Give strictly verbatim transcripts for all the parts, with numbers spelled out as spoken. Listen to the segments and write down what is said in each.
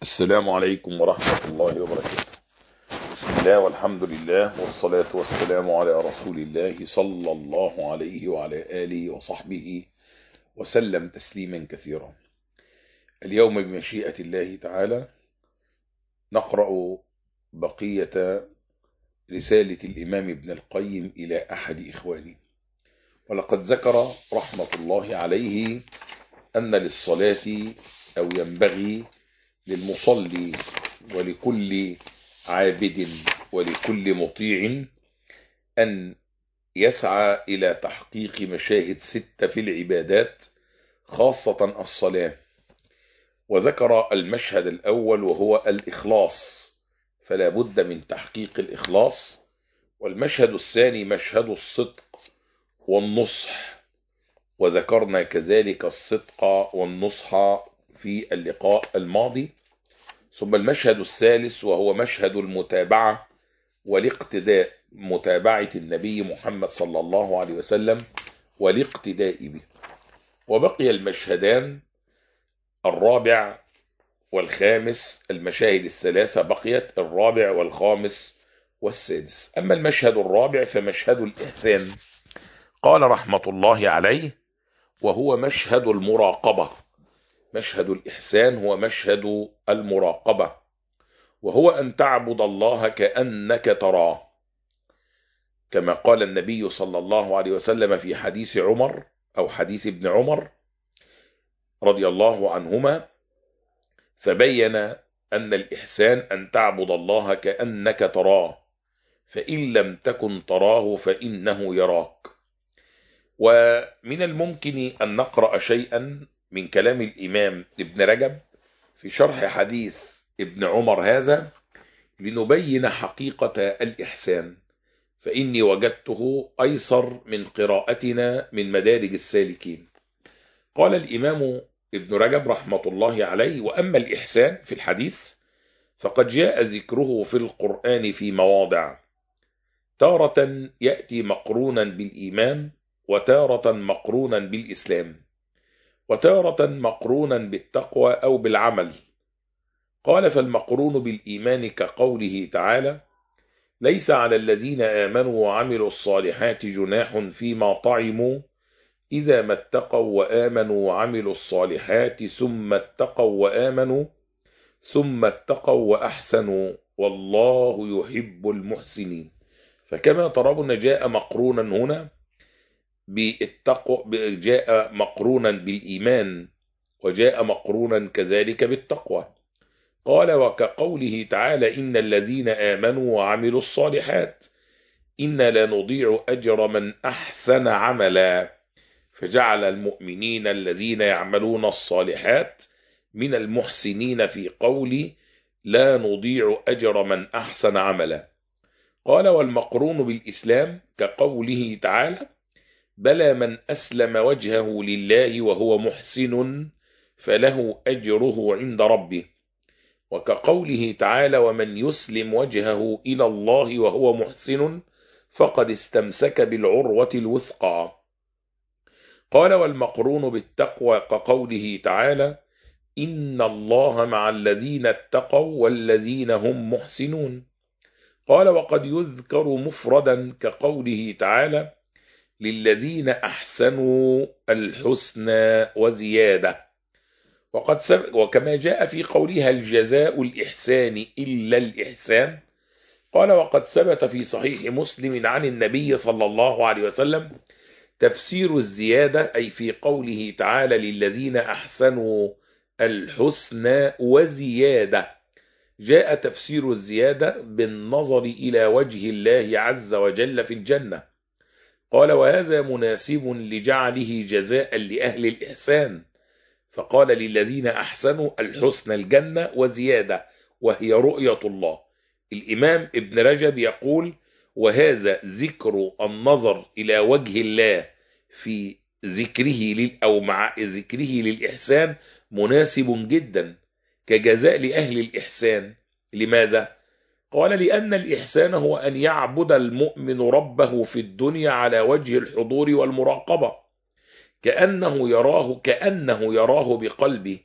السلام عليكم ورحمة الله وبركاته. بسم الله والحمد لله والصلاة والسلام على رسول الله صلى الله عليه وعلى آله وصحبه وسلم تسليما كثيرا. اليوم بمشيئة الله تعالى نقرأ بقية رسالة الإمام ابن القيم إلى أحد إخوانه، ولقد ذكر رحمة الله عليه أن للصلاة أو ينبغي للمصلي ولكل عابد ولكل مطيع أن يسعى إلى تحقيق مشاهد ستة في العبادات، خاصة الصلاة. وذكر المشهد الأول وهو الإخلاص، فلا بد من تحقيق الإخلاص. والمشهد الثاني مشهد الصدق والنصح، وذكرنا كذلك الصدق والنصح في اللقاء الماضي. ثم المشهد الثالث وهو مشهد المتابعة والاقتداء، متابعة النبي محمد صلى الله عليه وسلم والاقتداء به. وبقي المشهدان الرابع والخامس، المشاهد الثلاثة بقيت الرابع والخامس والسادس. أما المشهد الرابع فمشهد الإحسان، قال رحمة الله عليه وهو مشهد المراقبة. مشهد الإحسان هو مشهد المراقبة، وهو أن تعبد الله كأنك تراه، كما قال النبي صلى الله عليه وسلم في حديث عمر أو حديث ابن عمر رضي الله عنهما، فبين أن الإحسان أن تعبد الله كأنك تراه، فإن لم تكن تراه فإنه يراك. ومن الممكن أن نقرأ شيئا من كلام الإمام ابن رجب في شرح حديث ابن عمر هذا لنبين حقيقة الإحسان، فإني وجدته أيسر من قراءتنا من مدارج السالكين. قال الإمام ابن رجب رحمة الله عليه: وأما الإحسان في الحديث فقد جاء ذكره في القرآن في مواضع، تارة يأتي مقرونا بالإيمان، وتارة مقرونا بالإسلام، وتارة مقرونا بالتقوى أو بالعمل. قال: فالمقرون بالإيمان كقوله تعالى: ليس على الذين آمنوا وعملوا الصالحات جناح فيما طعموا إذا ما اتقوا وآمنوا وعملوا الصالحات ثم اتقوا وآمنوا ثم اتقوا وأحسنوا والله يحب المحسنين. فكما ترون جاء مقرونا هنا بالتقوى، جاء مقرونا بالإيمان، وجاء مقرونا كذلك بالتقوى. قال: وكقوله تعالى: إن الذين آمنوا وعملوا الصالحات إنا لا نضيع أجر من أحسن عملا، فجعل المؤمنين الذين يعملون الصالحات من المحسنين في قول لا نضيع أجر من أحسن عملا. قال: والمقرون بالإسلام كقوله تعالى: بلى من أسلم وجهه لله وهو محسن فله أجره عند ربه. وكقوله تعالى: ومن يسلم وجهه إلى الله وهو محسن فقد استمسك بالعروة الوثقى. قال: والمقرون بالتقوى كقوله تعالى: إن الله مع الذين اتقوا والذين هم محسنون. قال: وقد يذكر مفردا كقوله تعالى: للذين أحسنوا الحسنى وزيادة. وقد وكما جاء في قولها: الجزاء الإحسان إلا الإحسان. قال: وقد ثبت في صحيح مسلم عن النبي صلى الله عليه وسلم تفسير الزيادة، أي في قوله تعالى: للذين أحسنوا الحسنى وزيادة. جاء تفسير الزيادة بالنظر إلى وجه الله عز وجل في الجنة. قال: وهذا مناسب لجعله جزاء لأهل الإحسان، فقال: للذين أحسنوا الحسنى الجنة وزيادة وهي رؤية الله. الإمام ابن رجب يقول: وهذا ذكر النظر إلى وجه الله في ذكره أو مع ذكره للإحسان مناسب جدا كجزاء لأهل الإحسان. لماذا؟ قال: لأن الإحسان هو أن يعبد المؤمن ربه في الدنيا على وجه الحضور والمراقبة، كأنه يراه كأنه يراه بقلبه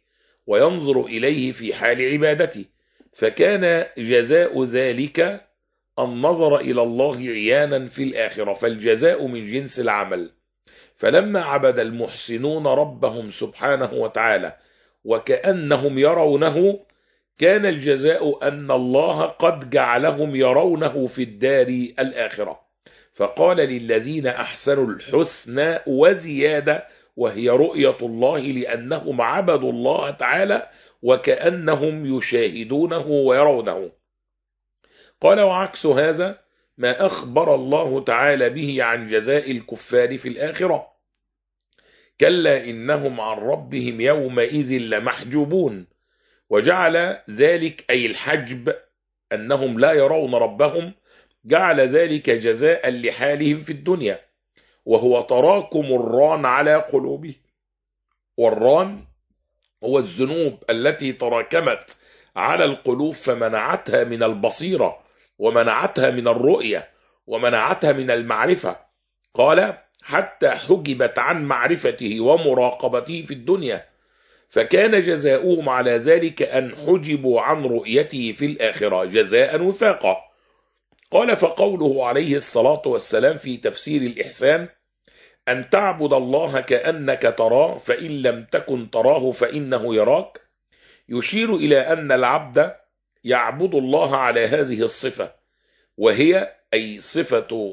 وينظر إليه في حال عبادته، فكان جزاء ذلك النظر إلى الله عيانا في الآخرة، فالجزاء من جنس العمل. فلما عبد المحسنون ربهم سبحانه وتعالى وكأنهم يرونه، كان الجزاء أن الله قد جعلهم يرونه في الدار الآخرة، فقال للذين أحسنوا الحسنى وزيادة، وهي رؤية الله، لأنهم عبدوا الله تعالى وكأنهم يشاهدونه ويرونه. قال: وعكس هذا ما أخبر الله تعالى به عن جزاء الكفار في الآخرة: كلا إنهم عن ربهم يومئذ لمحجوبون. وجعل ذلك أي الحجب أنهم لا يرون ربهم، جعل ذلك جزاء لحالهم في الدنيا، وهو تراكم الران على قلوبهم. والران هو الذنوب التي تراكمت على القلوب فمنعتها من البصيرة، ومنعتها من الرؤية، ومنعتها من المعرفة. قال: حتى حجبت عن معرفته ومراقبته في الدنيا، فكان جزاؤهم على ذلك أن حجبوا عن رؤيته في الآخرة جزاء وفاقا. قال: فقوله عليه الصلاة والسلام في تفسير الإحسان: أن تعبد الله كأنك تراه فإن لم تكن تراه فإنه يراك، يشير إلى أن العبد يعبد الله على هذه الصفة، وهي أي صفة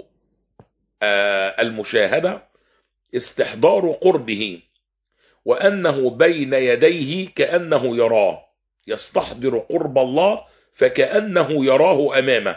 المشاهدة استحضار قربه، وأنه بين يديه كأنه يراه، يستحضر قرب الله فكأنه يراه أمامه،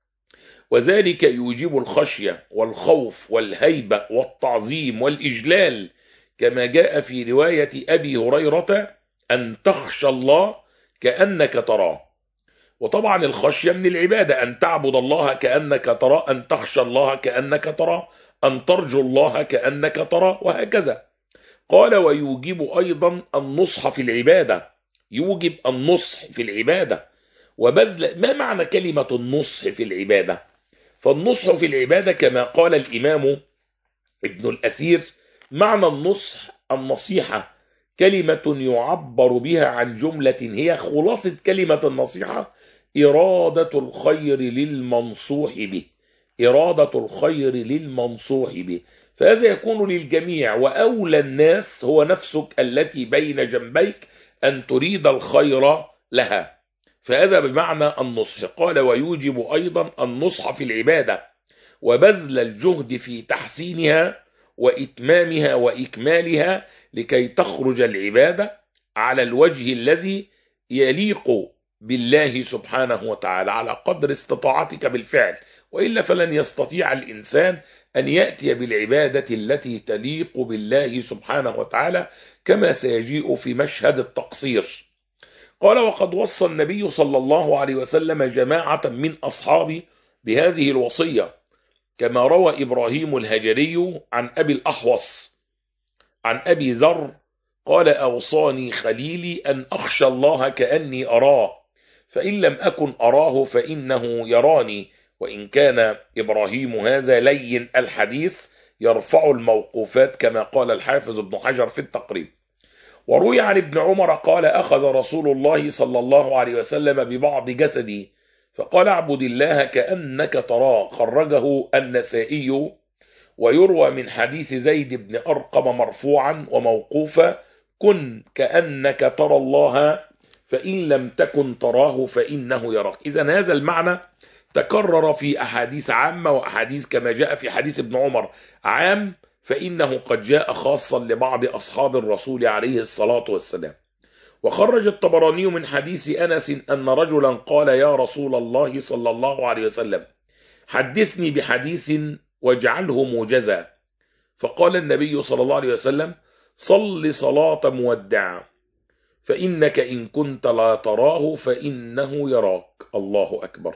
وذلك يوجب الخشية والخوف والهيبة والتعظيم والإجلال، كما جاء في رواية أبي هريرة: أن تخشى الله كأنك تراه. وطبعا الخشية من العبادة، أن تعبد الله كأنك تراه، أن تخشى الله كأنك تراه، أن ترجو الله كأنك تراه، وهكذا. قال: ويوجب أيضا النصح في العبادة، يوجب النصح في العبادة وبذل. ما معنى كلمة النصح في العبادة؟ فالنصح في العبادة كما قال الإمام ابن الأثير: معنى النصح النصيحة، كلمة يعبر بها عن جملة هي خلاصة كلمة النصيحة: إرادة الخير للمنصوح به، إرادة الخير للمنصوح به. فهذا يكون للجميع، وأولى الناس هو نفسك التي بين جنبيك أن تريد الخير لها، فهذا بمعنى النصح. قال: ويوجب أيضا النصح في العبادة وبذل الجهد في تحسينها وإتمامها وإكمالها، لكي تخرج العبادة على الوجه الذي يليق بالله سبحانه وتعالى على قدر استطاعتك بالفعل، وإلا فلن يستطيع الإنسان أن يأتي بالعبادة التي تليق بالله سبحانه وتعالى، كما سيجيء في مشهد التقصير. قال: وقد وصى النبي صلى الله عليه وسلم جماعة من أصحابه بهذه الوصية، كما روى إبراهيم الهجري عن أبي الأحوص عن أبي ذر قال: أوصاني خليلي أن أخشى الله كأني أراه، فإن لم أكن أراه فإنه يراني. وإن كان إبراهيم هذا لين الحديث يرفع الموقوفات، كما قال الحافظ ابن حجر في التقريب. وروي عن ابن عمر قال: أخذ رسول الله صلى الله عليه وسلم ببعض جسدي فقال: اعبد الله كأنك تراه، خرجه النسائي. ويروى من حديث زيد بن أرقم مرفوعا وموقوفا: كن كأنك ترى الله فإن لم تكن تراه فإنه يراك. إذن هذا المعنى تكرر في أحاديث عامة وأحاديث كما جاء في حديث ابن عمر عام، فإنه قد جاء خاصا لبعض أصحاب الرسول عليه الصلاة والسلام. وخرج الطبراني من حديث أنس أن رجلا قال: يا رسول الله صلى الله عليه وسلم، حدثني بحديث واجعله موجزا. فقال النبي صلى الله عليه وسلم: صل صلاة مودع، فإنك إن كنت لا تراه فإنه يراك. الله أكبر.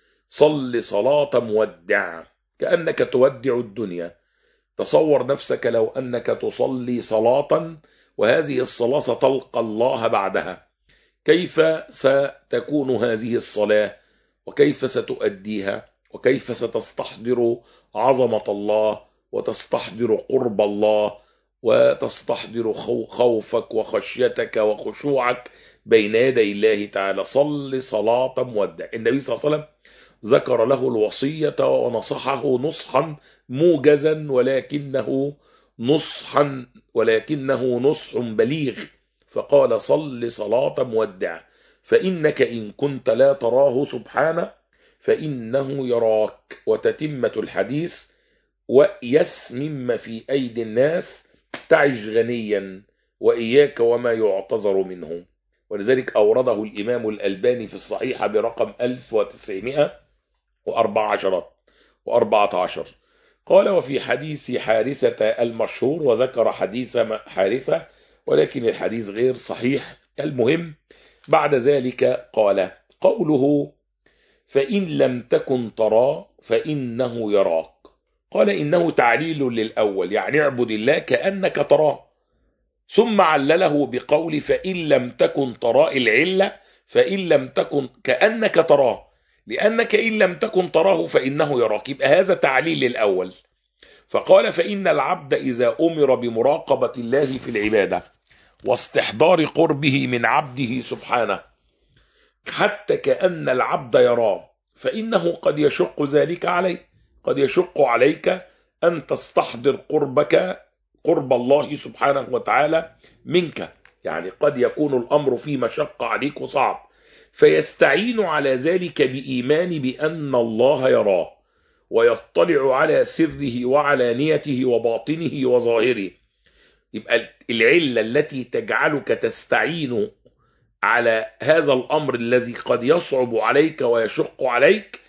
صل صلاة مودع، كأنك تودع الدنيا. تصور نفسك لو أنك تصلي صلاة وهذه الصلاة ستلقى الله بعدها، كيف ستكون هذه الصلاة، وكيف ستؤديها، وكيف ستستحضر عظمة الله وتستحضر قرب الله وتستحضر خوفك وخشيتك وخشوعك بين يدي الله تعالى. صل صلاة مودع. النبي صلى الله عليه وسلم ذكر له الوصية ونصحه نصحا موجزا، ولكنه نصحا ولكنه نصح بليغ، فقال: صل صلاة مودع، فإنك إن كنت لا تراه سبحانه فإنه يراك. وتتمة الحديث: ويس مما في أيدي الناس تعش غنيا، وإياك وما يعتذر منه. ولذلك أورده الإمام الألباني في الصحيحة برقم ألف وتسعمائة وأربعة عشر. قال: وفي حديث حارثة المشهور، وذكر حديث حارثة ولكن الحديث غير صحيح. المهم بعد ذلك قال: قوله فإن لم تكن تراه فإنه يراك، قال إنه تعليل للأول، يعني اعبد الله كأنك تراه، ثم علله بقول فإن لم تكن تراه، العلة فإن لم تكن كأنك تراه، لأنك إن لم تكن تراه فإنه يراك، يبقى هذا تعليل للأول. فقال: فإن العبد إذا أمر بمراقبة الله في العبادة واستحضار قربه من عبده سبحانه حتى كأن العبد يراه، فإنه قد يشق ذلك عليه، قد يشق عليك أن تستحضر قربك قرب الله سبحانه وتعالى منك، يعني قد يكون الأمر فيه مشقة عليك وصعب، فيستعين على ذلك بإيمان بأن الله يراه ويطلع على سره وعلانيته وباطنه وظاهره. يبقى العلة التي تجعلك تستعين على هذا الأمر الذي قد يصعب عليك ويشق عليك،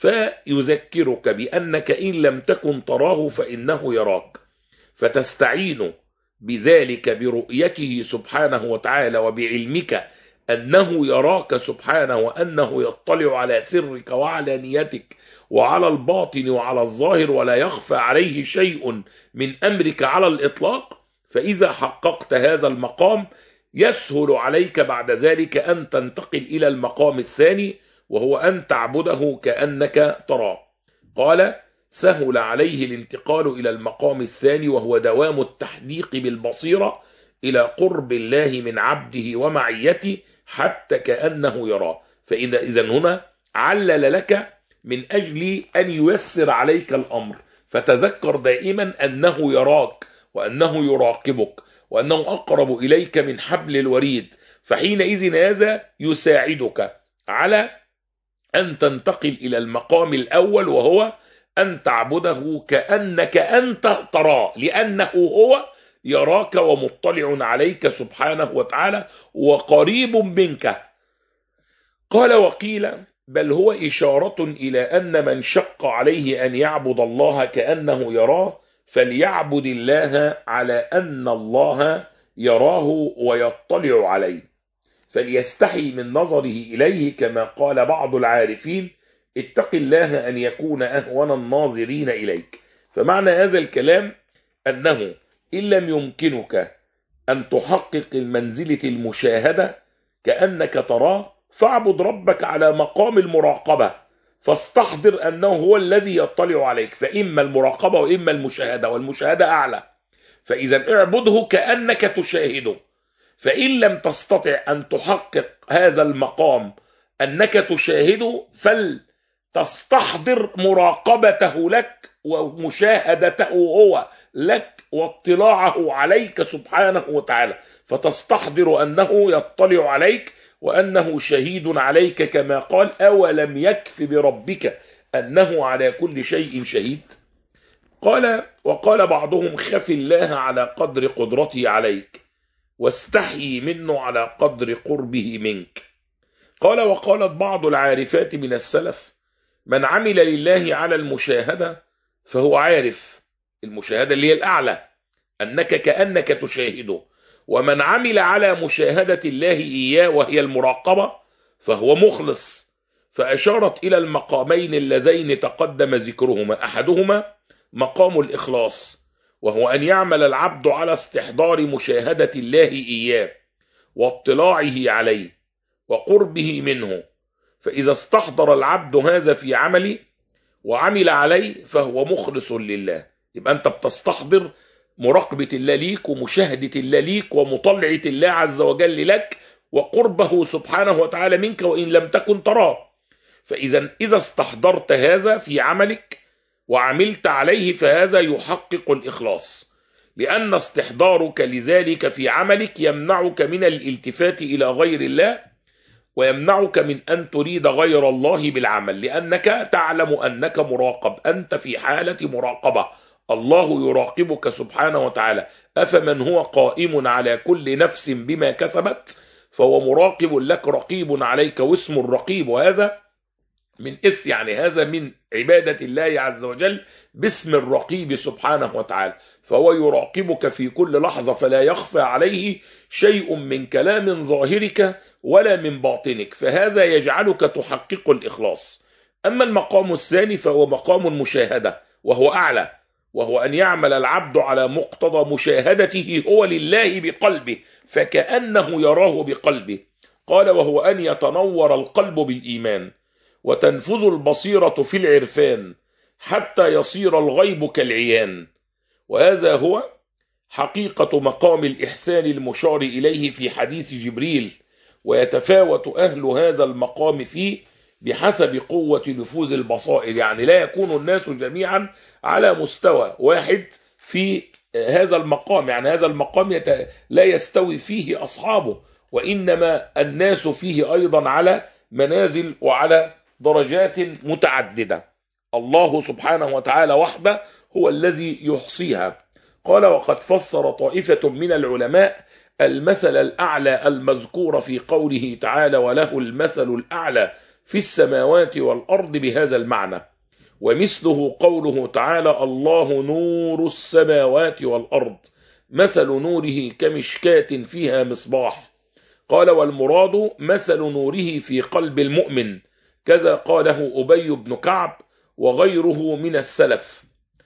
فيذكرك بأنك إن لم تكن تراه فإنه يراك، فتستعين بذلك برؤيته سبحانه وتعالى وبعلمك أنه يراك سبحانه وأنه يطلع على سرك وعلى نيتك وعلى الباطن وعلى الظاهر، ولا يخفى عليه شيء من أمرك على الإطلاق. فإذا حققت هذا المقام يسهل عليك بعد ذلك أن تنتقل إلى المقام الثاني، وهو أن تعبده كأنك تراه. قال: سهل عليه الانتقال إلى المقام الثاني، وهو دوام التحديق بالبصيرة إلى قرب الله من عبده ومعيته حتى كأنه يراه. فإذا إذن هنا علل لك من أجل أن ييسر عليك الأمر، فتذكر دائما أنه يراك وأنه يراقبك وأنه أقرب إليك من حبل الوريد، فحينئذ هذا يساعدك على أن تنتقل إلى المقام الأول، وهو أن تعبده كأنك أنت تراه، لأنه هو يراك ومطلع عليك سبحانه وتعالى وقريب منك. قال: وقيل بل هو إشارة إلى أن من شق عليه أن يعبد الله كأنه يراه فليعبد الله على أن الله يراه ويطلع عليه، فليستحي من نظره إليه، كما قال بعض العارفين: اتق الله أن يكون أهون الناظرين إليك. فمعنى هذا الكلام أنه إن لم يمكنك أن تحقق المنزلة المشاهدة كأنك تراه، فاعبد ربك على مقام المراقبة، فاستحضر أنه هو الذي يطلع عليك، فإما المراقبة وإما المشاهدة، والمشاهدة أعلى. فإذا اعبده كأنك تشاهده. فإن لم تستطع أن تحقق هذا المقام أنك تشاهده، فلتستحضر مراقبته لك ومشاهدته هو لك واطلاعه عليك سبحانه وتعالى، فتستحضر أنه يطلع عليك وأنه شهيد عليك، كما قال: أولم يكف بربك أنه على كل شيء شهيد. قال: وقال بعضهم: خف الله على قدر قدرته عليك، واستحيي منه على قدر قربه منك. قال: وقالت بعض العارفات من السلف: من عمل لله على المشاهدة فهو عارف، المشاهدة اللي هي الأعلى، أنك كأنك تشاهده، ومن عمل على مشاهدة الله إياه وهي المراقبة فهو مخلص. فأشارت إلى المقامين اللذين تقدم ذكرهما، أحدهما مقام الإخلاص، وهو أن يعمل العبد على استحضار مشاهدة الله إياه واطلاعه عليه وقربه منه، فإذا استحضر العبد هذا في عمله وعمل عليه فهو مخلص لله. يبقى أنت بتستحضر مراقبة الله ليك ومشاهدة الله ليك ومطلعة الله عز وجل لك وقربه سبحانه وتعالى منك وإن لم تكن تراه. فإذا إذا استحضرت هذا في عملك وعملت عليه فهذا يحقق الإخلاص، لأن استحضارك لذلك في عملك يمنعك من الالتفات إلى غير الله ويمنعك من أن تريد غير الله بالعمل، لأنك تعلم أنك مراقب، أنت في حالة مراقبة، الله يراقبك سبحانه وتعالى. أفمن هو قائم على كل نفس بما كسبت فهو مراقب لك رقيب عليك، واسم الرقيب وهذا من اس يعني هذا من عبادة الله عز وجل باسم الرقيب سبحانه وتعالى، فهو يراقبك في كل لحظة فلا يخفى عليه شيء من كلام ظاهرك ولا من باطنك، فهذا يجعلك تحقق الإخلاص. أما المقام الثاني فهو مقام المشاهدة وهو أعلى، وهو أن يعمل العبد على مقتضى مشاهدته هو لله بقلبه فكأنه يراه بقلبه. قال وهو أن يتنور القلب بالإيمان وتنفذ البصيرة في العرفان حتى يصير الغيب كالعيان. وهذا هو حقيقة مقام الإحسان المشار إليه في حديث جبريل، ويتفاوت أهل هذا المقام فيه بحسب قوة نفوذ البصائر، يعني لا يكون الناس جميعا على مستوى واحد في هذا المقام، يعني هذا المقام يت... لا يستوي فيه أصحابه، وإنما الناس فيه أيضا على منازل وعلى درجات متعددة. الله سبحانه وتعالى وحده هو الذي يحصيها. قال وقد فسر طائفة من العلماء المثل الأعلى المذكور في قوله تعالى وله المثل الأعلى في السماوات والأرض بهذا المعنى، ومثله قوله تعالى الله نور السماوات والأرض مثل نوره كمشكاة فيها مصباح. قال والمراد مثل نوره في قلب المؤمن، كذا قاله أبي بن كعب وغيره من السلف.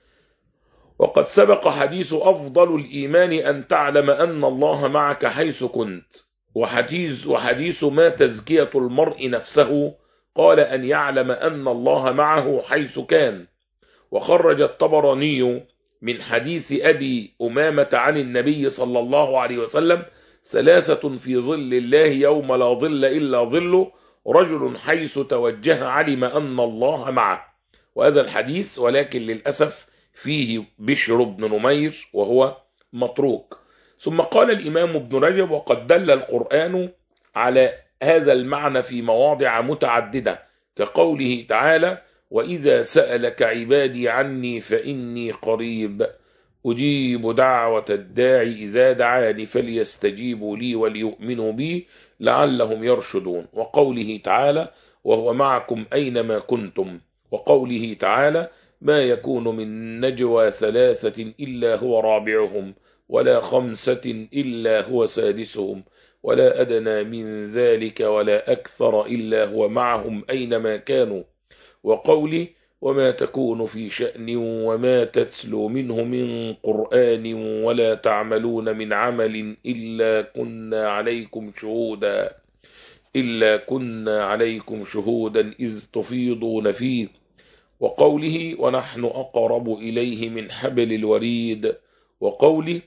وقد سبق حديث أفضل الإيمان أن تعلم أن الله معك حيث كنت، وحديث, وحديث ما تزكية المرء نفسه قال أن يعلم أن الله معه حيث كان. وخرج الطبراني من حديث أبي أمامة عن النبي صلى الله عليه وسلم ثلاثة في ظل الله يوم لا ظل إلا ظله، رجل حيث توجه علم أن الله معه. وهذا الحديث ولكن للأسف فيه بشر بن نمير وهو متروك. ثم قال الإمام ابن رجب وقد دل القرآن على هذا المعنى في مواضع متعددة، كقوله تعالى وإذا سألك عبادي عني فإني قريب أجيب دعوة الداعي إذا دعاني فليستجيبوا لي وليؤمنوا بي لعلهم يرشدون. وقوله تعالى وهو معكم أينما كنتم. وقوله تعالى ما يكون من نجوى ثلاثة إلا هو رابعهم ولا خمسة إلا هو سادسهم ولا أدنى من ذلك ولا أكثر إلا هو معهم أينما كانوا. وقوله وما تكون في شأن وما تتلو منه من قرآن ولا تعملون من عمل إلا كنا عليكم شهودا إلا كنا عليكم شهودا إذ تفيضون فيه. وقوله ونحن أقرب إليه من حبل الوريد. وقوله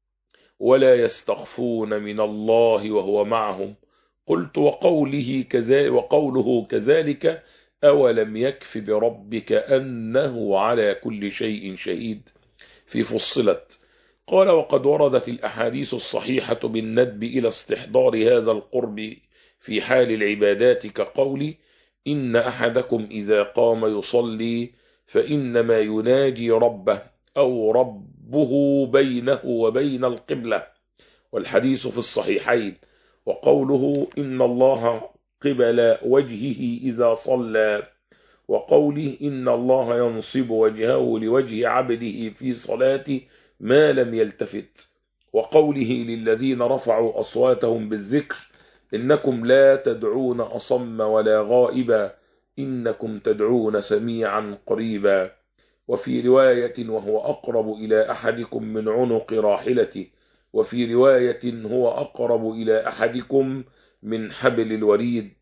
ولا يستخفون من الله وهو معهم. قلت وقوله كذلك وقوله كذلك أولم يكف بربك أنه على كل شيء شهيد في فصلت. قال وقد وردت الأحاديث الصحيحة بالندب إلى استحضار هذا القرب في حال العبادات، كقول إن أحدكم إذا قام يصلي فإنما يناجي ربه أو ربه بينه وبين القبلة، والحديث في الصحيحين. وقوله إن الله قبل وجهه إذا صلى. وقوله إن الله ينصب وجهه لوجه عبده في صلاته ما لم يلتفت. وقوله للذين رفعوا أصواتهم بالذكر إنكم لا تدعون أصم ولا غائبا إنكم تدعون سميعا قريبا. وفي رواية وهو أقرب إلى أحدكم من عنق راحلته. وفي رواية هو أقرب إلى أحدكم من حبل الوريد.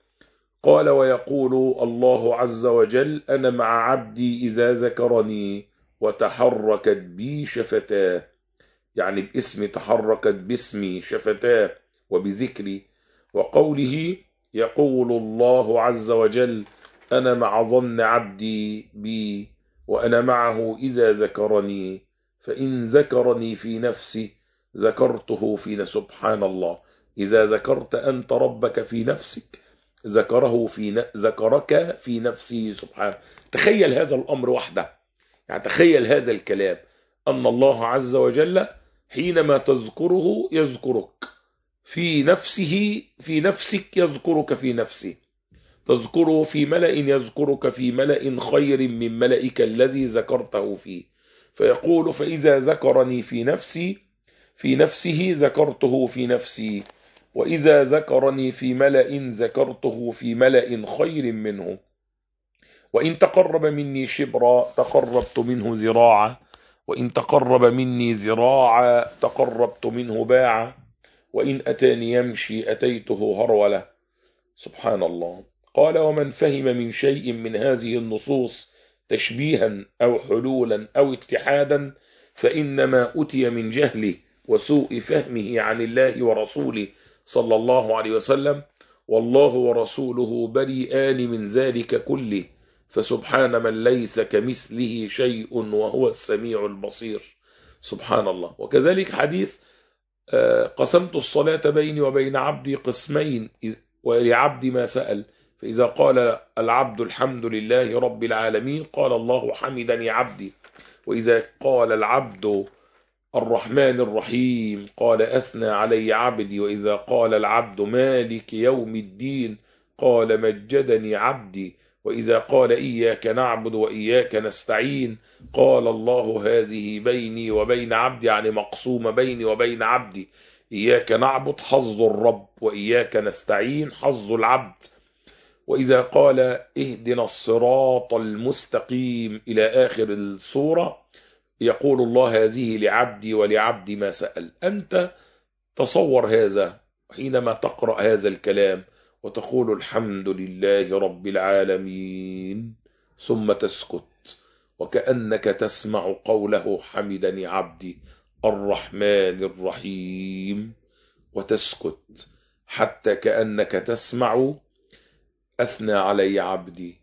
قال ويقول الله عز وجل أنا مع عبدي إذا ذكرني وتحركت بي شفتاه. يعني باسمي تحركت باسمي شفتاه وبذكري. وقوله يقول الله عز وجل أنا مع ظن عبدي بي وأنا معه إذا ذكرني، فإن ذكرني في نفسي ذكرته في نفسي. سبحان الله، إذا ذكرت أنت ربك في نفسك ذكره في ن... ذكرك في نفسه سبحانه. تخيل هذا الأمر وحده، يعني تخيل هذا الكلام، أن الله عز وجل حينما تذكره يذكرك في نفسه، في نفسك يذكرك في نفسه، تذكره في ملأ يذكرك في ملأ خير من ملئك الذي ذكرته فيه. فيقول فإذا ذكرني في نفسي في نفسه ذكرته في نفسي، وإذا ذكرني في ملأ ذكرته في ملأ خير منه، وإن تقرب مني شبرا تقربت منه ذراعا، وإن تقرب مني ذراعا تقربت منه باعا، وإن أتاني يمشي أتيته هرولة. سبحان الله. قال ومن فهم من شيء من هذه النصوص تشبيها أو حلولا أو اتحادا فإنما أتي من جهله وسوء فهمه عن الله ورسوله صلى الله عليه وسلم، والله ورسوله بريئان من ذلك كله، فسبحان من ليس كمثله شيء وهو السميع البصير. سبحان الله. وكذلك حديث قسمت الصلاة بيني وبين عبدي قسمين ولعبدي ما سأل، فإذا قال العبد الحمد لله رب العالمين قال الله حمدني عبدي، وإذا قال العبد الرحمن الرحيم قال أثنى علي عبدي، وإذا قال العبد مالك يوم الدين قال مجدني عبدي، وإذا قال إياك نعبد وإياك نستعين قال الله هذه بيني وبين عبدي، يعني مقسومة بيني وبين عبدي، إياك نعبد حظ الرب وإياك نستعين حظ العبد. وإذا قال اهدنا الصراط المستقيم إلى آخر السورة يقول الله هذه لعبدي ولعبدي ما سأل. أنت تصور هذا حينما تقرأ هذا الكلام وتقول الحمد لله رب العالمين ثم تسكت وكأنك تسمع قوله حمدني عبدي الرحمن الرحيم، وتسكت حتى كأنك تسمع أثنى علي عبدي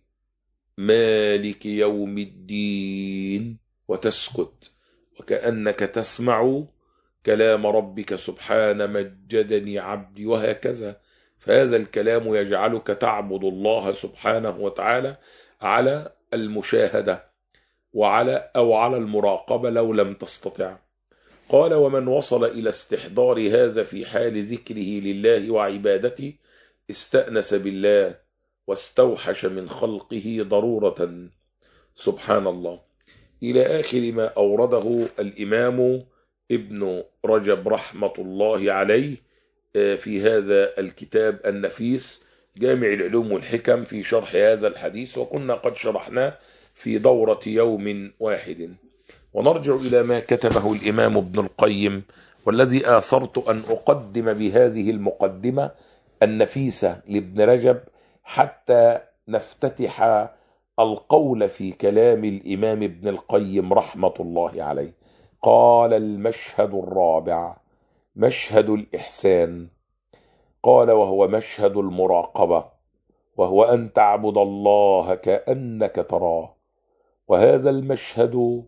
مالك يوم الدين، وتسكت وكأنك تسمع كلام ربك سبحان مجدني عبدي، وهكذا. فهذا الكلام يجعلك تعبد الله سبحانه وتعالى على المشاهدة وعلى أو على المراقبة لو لم تستطع. قال ومن وصل إلى استحضار هذا في حال ذكره لله وعبادته استأنس بالله واستوحش من خلقه ضرورة. سبحان الله. إلى آخر ما أورده الإمام ابن رجب رحمة الله عليه في هذا الكتاب النفيس جامع العلوم والحكم في شرح هذا الحديث، وكنا قد شرحناه في دورة يوم واحد. ونرجع إلى ما كتبه الإمام ابن القيم، والذي آثرت أن أقدم بهذه المقدمة النفيسة لابن رجب حتى نفتتح القول في كلام الإمام ابن القيم رحمة الله عليه. قال المشهد الرابع مشهد الإحسان. قال وهو مشهد المراقبة، وهو أن تعبد الله كأنك تراه، وهذا المشهد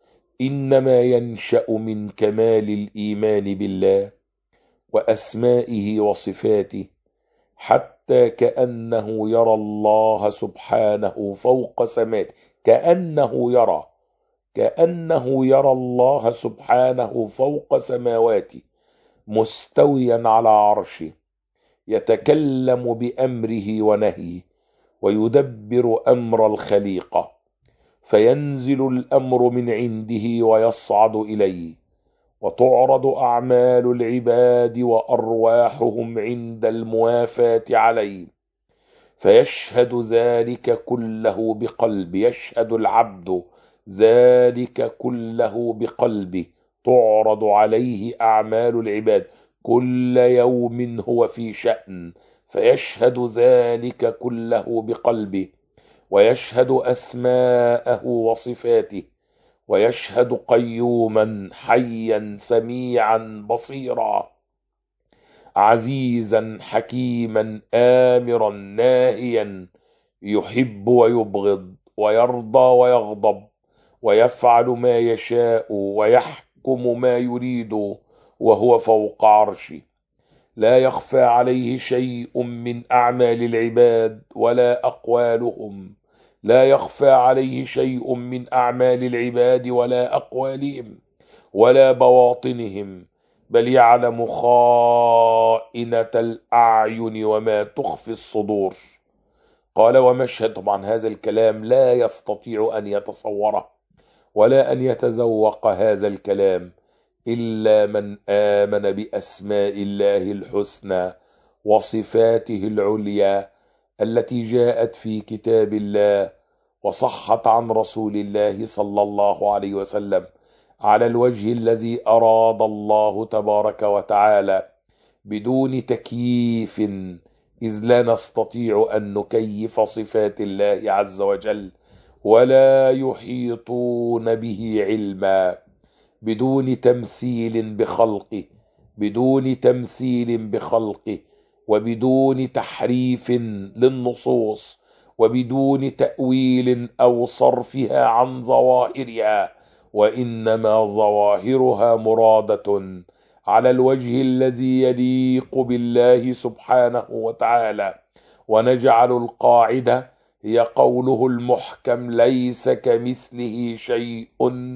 إنما ينشأ من كمال الإيمان بالله وأسمائه وصفاته، حتى كأنه يرى الله سبحانه فوق سماته، كأنه يرى كأنه يرى الله سبحانه فوق سماواته مستويا على عرشه، يتكلم بأمره ونهيه ويدبر أمر الخليقة، فينزل الأمر من عنده ويصعد إليه، وتعرض أعمال العباد وأرواحهم عند الموافاة عليه، فيشهد ذلك كله بقلب يشهد العبد ذلك كله بقلبه، تعرض عليه أعمال العباد كل يوم هو في شأن، فيشهد ذلك كله بقلبه، ويشهد أسماءه وصفاته، ويشهد قيوما حيا سميعا بصيرا، عزيزا حكيما آمرا ناهيا، يحب ويبغض، ويرضى ويغضب، ويفعل ما يشاء ويحكم ما يريد، وهو فوق عرشه، لا يخفى عليه شيء من أعمال العباد ولا أقوالهم، لا يخفى عليه شيء من أعمال العباد ولا أقوالهم ولا بواطنهم، بل يعلم خائنة الأعين وما تخفي الصدور. قال ومشهد، طبعا هذا الكلام لا يستطيع أن يتصوره ولا أن يتذوق هذا الكلام إلا من آمن بأسماء الله الحسنى وصفاته العليا التي جاءت في كتاب الله وصحت عن رسول الله صلى الله عليه وسلم على الوجه الذي أراد الله تبارك وتعالى، بدون تكييف، إذ لا نستطيع أن نكيف صفات الله عز وجل، ولا يحيطون به علما، بدون تمثيل بخلقه، بدون تمثيل بخلقه، وبدون تحريف للنصوص، وبدون تأويل أو صرفها عن ظواهرها، وإنما ظواهرها مرادة على الوجه الذي يليق بالله سبحانه وتعالى. ونجعل القاعدة هي قوله المحكم: ليس كمثله شيء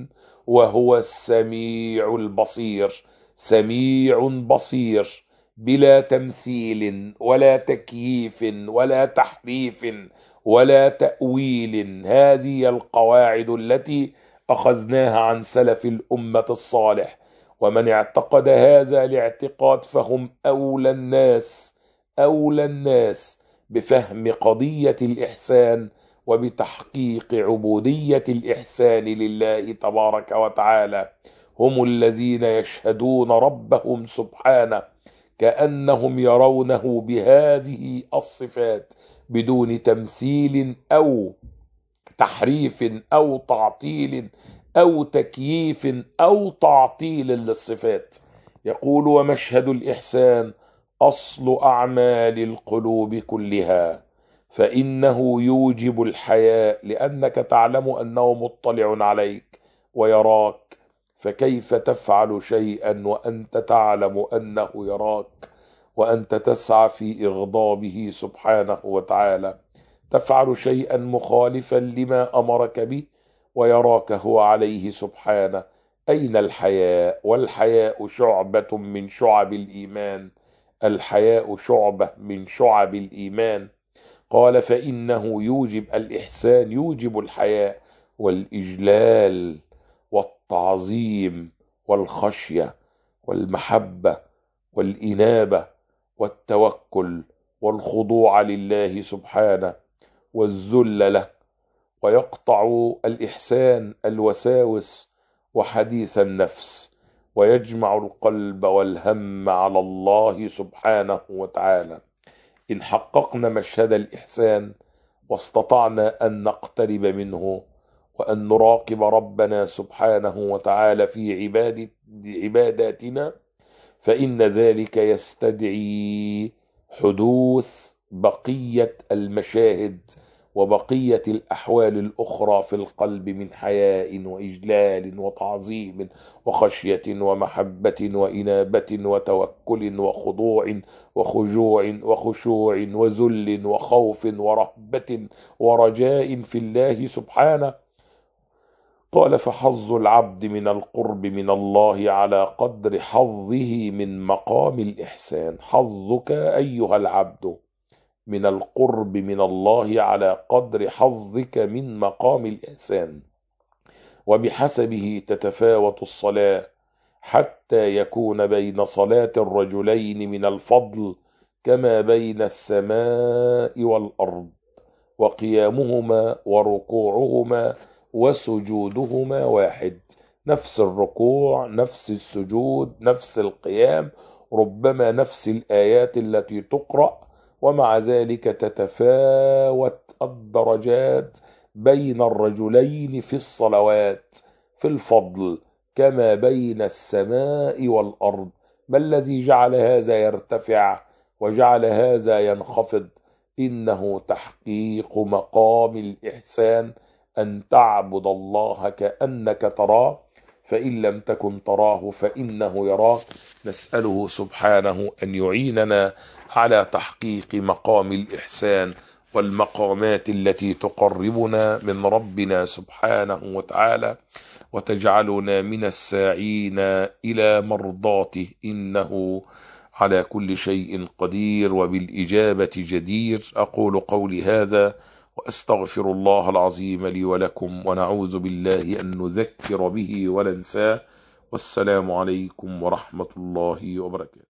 وهو السميع البصير. سميع بصير بلا تمثيل ولا تكييف ولا تحريف ولا تأويل. هذه القواعد التي أخذناها عن سلف الأمة الصالح، ومن اعتقد هذا الاعتقاد فهم أولى الناس أولى الناس بفهم قضية الإحسان وبتحقيق عبودية الإحسان لله تبارك وتعالى. هم الذين يشهدون ربهم سبحانه كأنهم يرونه بهذه الصفات بدون تمثيل أو تحريف أو تعطيل أو تكييف أو تعطيل للصفات. يقول ومشهد الإحسان أصل أعمال القلوب كلها، فإنه يوجب الحياء، لأنك تعلم أنه مطلع عليك ويراك، فكيف تفعل شيئا وأنت تعلم أنه يراك، وأنت تسعى في إغضابه سبحانه وتعالى، تفعل شيئا مخالفا لما أمرك به ويراك هو عليه سبحانه. أين الحياء؟ والحياء شعبة من شعب الإيمان، الحياء شعبة من شعب الإيمان. قال فإنه يوجب الإحسان، يوجب الحياء والإجلال والتعظيم والخشية والمحبة والإنابة والتوكل والخضوع لله سبحانه والذل له، ويقطع الإحسان الوساوس وحديث النفس، ويجمع القلب والهم على الله سبحانه وتعالى. إن حققنا مشهد الإحسان واستطعنا أن نقترب منه وأن نراقب ربنا سبحانه وتعالى في عبادة عباداتنا، فإن ذلك يستدعي حدوث بقية المشاهد وبقية الأحوال الأخرى في القلب من حياء وإجلال وتعظيم وخشية ومحبة وإنابة وتوكل وخضوع وخجوع وخشوع وذل وخوف ورهبة ورجاء في الله سبحانه. قال فحظ العبد من القرب من الله على قدر حظه من مقام الإحسان. حظك أيها العبد من القرب من الله على قدر حظك من مقام الإحسان، وبحسبه تتفاوت الصلاة، حتى يكون بين صلاة الرجلين من الفضل كما بين السماء والأرض، وقيامهما وركوعهما وسجودهما واحد، نفس الركوع نفس السجود نفس القيام، ربما نفس الآيات التي تقرأ، ومع ذلك تتفاوت الدرجات بين الرجلين في الصلوات. في الفضل كما بين السماء والأرض. ما الذي جعل هذا يرتفع وجعل هذا ينخفض؟ إنه تحقيق مقام الإحسان، أن تعبد الله كأنك تراه، فإن لم تكن تراه فإنه يراك. نسأله سبحانه أن يعيننا على تحقيق مقام الإحسان والمقامات التي تقربنا من ربنا سبحانه وتعالى، وتجعلنا من الساعين إلى مرضاته، إنه على كل شيء قدير وبالإجابة جدير. أقول قولي هذا وأستغفر الله العظيم لي ولكم، ونعوذ بالله أن نذكر به وننساه. والسلام عليكم ورحمة الله وبركاته.